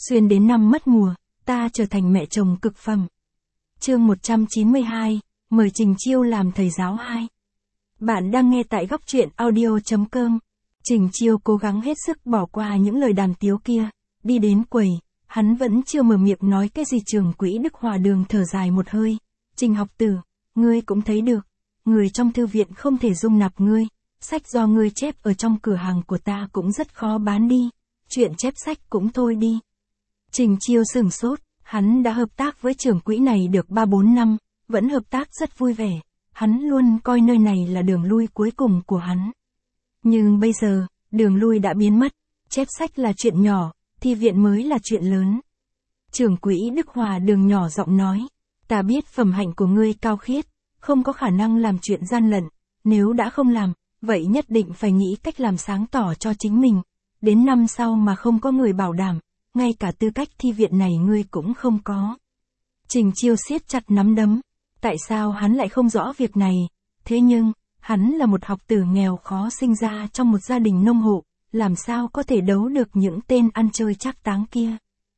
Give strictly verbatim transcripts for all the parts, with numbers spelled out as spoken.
Xuyên đến năm mất mùa, ta trở thành mẹ chồng cực phẩm. Chương một trăm chín mươi hai, mời Trình Chiêu làm thầy giáo hai. Bạn đang nghe tại góc truyện audio chấm com. Trình Chiêu cố gắng hết sức bỏ qua những lời đàm tiếu kia, đi đến quầy, hắn vẫn chưa mở miệng nói cái gì. Trưởng quỹ Đức Hòa Đường thở dài một hơi. Trình học tử, ngươi cũng thấy được, người trong thư viện không thể dung nạp ngươi, sách do ngươi chép ở trong cửa hàng của ta cũng rất khó bán đi, chuyện chép sách cũng thôi đi. Trình Chiêu sửng sốt, hắn đã hợp tác với trưởng quỹ này được ba bốn năm, vẫn hợp tác rất vui vẻ, hắn luôn coi nơi này là đường lui cuối cùng của hắn. Nhưng bây giờ, đường lui đã biến mất, chép sách là chuyện nhỏ, thi viện mới là chuyện lớn. Trưởng quỹ Đức Hòa Đường nhỏ giọng nói, ta biết phẩm hạnh của ngươi cao khiết, không có khả năng làm chuyện gian lận, nếu đã không làm, vậy nhất định phải nghĩ cách làm sáng tỏ cho chính mình, đến năm sau mà không có người bảo đảm, ngay cả tư cách thi viện này ngươi cũng không có. Trình Chiêu siết chặt nắm đấm, tại sao hắn lại không rõ việc này, thế nhưng, hắn là một học tử nghèo khó sinh ra trong một gia đình nông hộ, làm sao có thể đấu được những tên ăn chơi trác táng kia.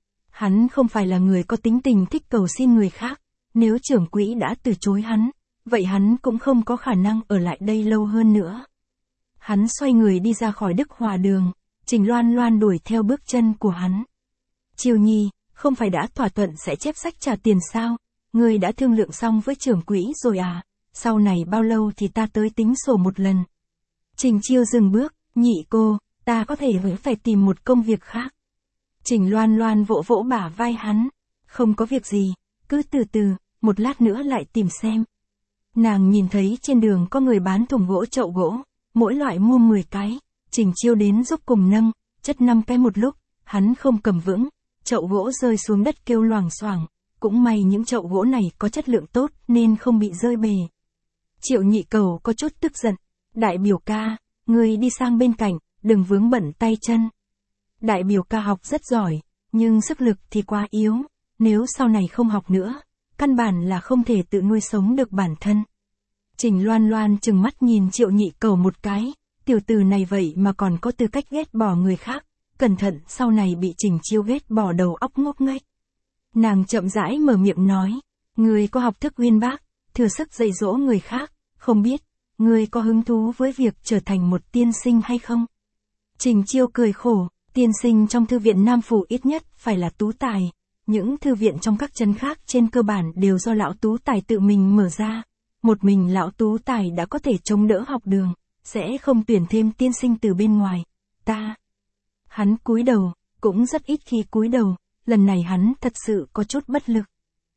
Hắn không phải là người có tính tình thích cầu xin người khác, nếu trưởng quỹ đã từ chối hắn, vậy hắn cũng không có khả năng ở lại đây lâu hơn nữa. Hắn xoay người đi ra khỏi Đức Hòa Đường, Trình Loan Loan đuổi theo bước chân của hắn. Chiêu Nhi, không phải đã thỏa thuận sẽ chép sách trả tiền sao, ngươi đã thương lượng xong với trưởng quỹ rồi à, sau này bao lâu thì ta tới tính sổ một lần. Trình Chiêu dừng bước, nhị cô, ta có thể vẫn phải tìm một công việc khác. Trình Loan Loan vỗ vỗ bả vai hắn, không có việc gì, cứ từ từ, một lát nữa lại tìm xem. Nàng nhìn thấy trên đường có người bán thùng gỗ chậu gỗ, mỗi loại mua mười cái, Trình Chiêu đến giúp cùng nâng, chất năm cái một lúc, hắn không cầm vững, chậu gỗ rơi xuống đất kêu loảng xoảng, cũng may những chậu gỗ này có chất lượng tốt nên không bị rơi bể. Triệu Nhị Cầu có chút tức giận, đại biểu ca, ngươi đi sang bên cạnh, đừng vướng bận tay chân. Đại biểu ca học rất giỏi, nhưng sức lực thì quá yếu, nếu sau này không học nữa, căn bản là không thể tự nuôi sống được bản thân. Trình Loan Loan trừng mắt nhìn Triệu Nhị Cầu một cái, tiểu tử này vậy mà còn có tư cách ghét bỏ người khác, cẩn thận sau này bị Trình Chiêu ghét bỏ đầu óc ngốc nghếch. Nàng chậm rãi mở miệng nói, ngươi có học thức uyên bác, thừa sức dạy dỗ người khác, không biết, ngươi có hứng thú với việc trở thành một tiên sinh hay không? Trình Chiêu cười khổ, tiên sinh trong thư viện Nam Phủ ít nhất phải là tú tài, những thư viện trong các trấn khác trên cơ bản đều do lão tú tài tự mình mở ra, một mình lão tú tài đã có thể chống đỡ học đường, sẽ không tuyển thêm tiên sinh từ bên ngoài, ta. Hắn cúi đầu, cũng rất ít khi cúi đầu, lần này hắn thật sự có chút bất lực.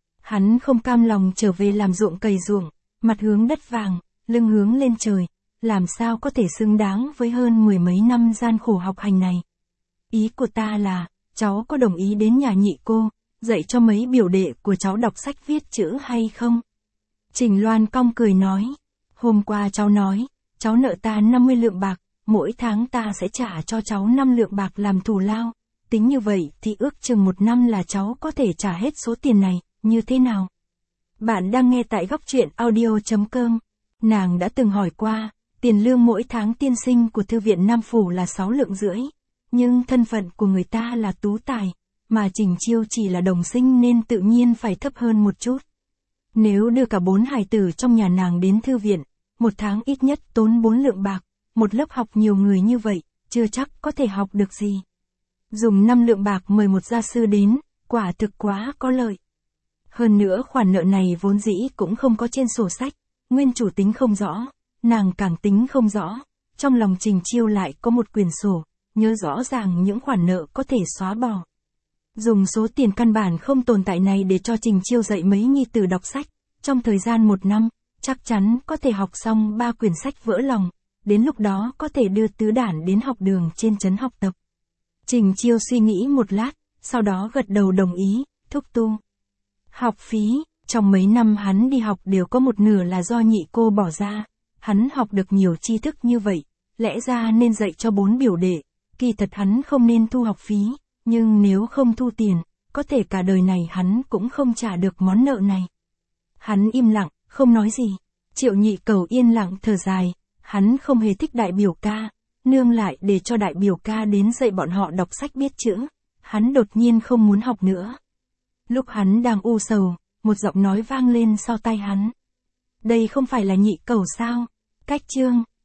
Hắn không cam lòng trở về làm ruộng cày ruộng, mặt hướng đất vàng, lưng hướng lên trời, làm sao có thể xứng đáng với hơn mười mấy năm gian khổ học hành này. Ý của ta là, cháu có đồng ý đến nhà nhị cô, dạy cho mấy biểu đệ của cháu đọc sách viết chữ hay không? Trình Loan cong cười nói, hôm qua cháu nói, cháu nợ ta năm mươi lượng bạc, mỗi tháng ta sẽ trả cho cháu năm lượng bạc làm thù lao, tính như vậy thì ước chừng một năm là cháu có thể trả hết số tiền này, như thế nào? Bạn đang nghe tại góc truyện audio chấm com. Nàng đã từng hỏi qua, tiền lương mỗi tháng tiên sinh của thư viện Nam Phủ là sáu lượng rưỡi, nhưng thân phận của người ta là tú tài, mà Trình Chiêu chỉ là đồng sinh nên tự nhiên phải thấp hơn một chút. Nếu đưa cả bốn hài tử trong nhà nàng đến thư viện, một tháng ít nhất tốn bốn lượng bạc, một lớp học nhiều người như vậy, chưa chắc có thể học được gì. Dùng năm lượng bạc mời một gia sư đến, quả thực quá có lợi. Hơn nữa khoản nợ này vốn dĩ cũng không có trên sổ sách, nguyên chủ tính không rõ, nàng càng tính không rõ, trong lòng Trình Chiêu lại có một quyển sổ, nhớ rõ ràng những khoản nợ có thể xóa bỏ. Dùng số tiền căn bản không tồn tại này để cho Trình Chiêu dạy mấy nhi tử đọc sách, trong thời gian một năm, chắc chắn có thể học xong ba quyển sách vỡ lòng, đến lúc đó có thể đưa tứ đản đến học đường trên trấn học tập. Trình Chiêu suy nghĩ một lát, sau đó gật đầu đồng ý, thúc tu. Học phí, trong mấy năm hắn đi học đều có một nửa là do nhị cô bỏ ra, hắn học được nhiều tri thức như vậy, lẽ ra nên dạy cho bốn biểu đệ, kỳ thật hắn không nên thu học phí, nhưng nếu không thu tiền, có thể cả đời này hắn cũng không trả được món nợ này. Hắn im lặng, không nói gì, Triệu Nhị Cầu yên lặng thở dài, hắn không hề thích đại biểu ca, nương lại để cho đại biểu ca đến dạy bọn họ đọc sách biết chữ, Hắn đột nhiên không muốn học nữa. Lúc hắn đang u sầu, một giọng nói vang lên sau tai hắn. Đây không phải là nhị cẩu sao? Cách chương,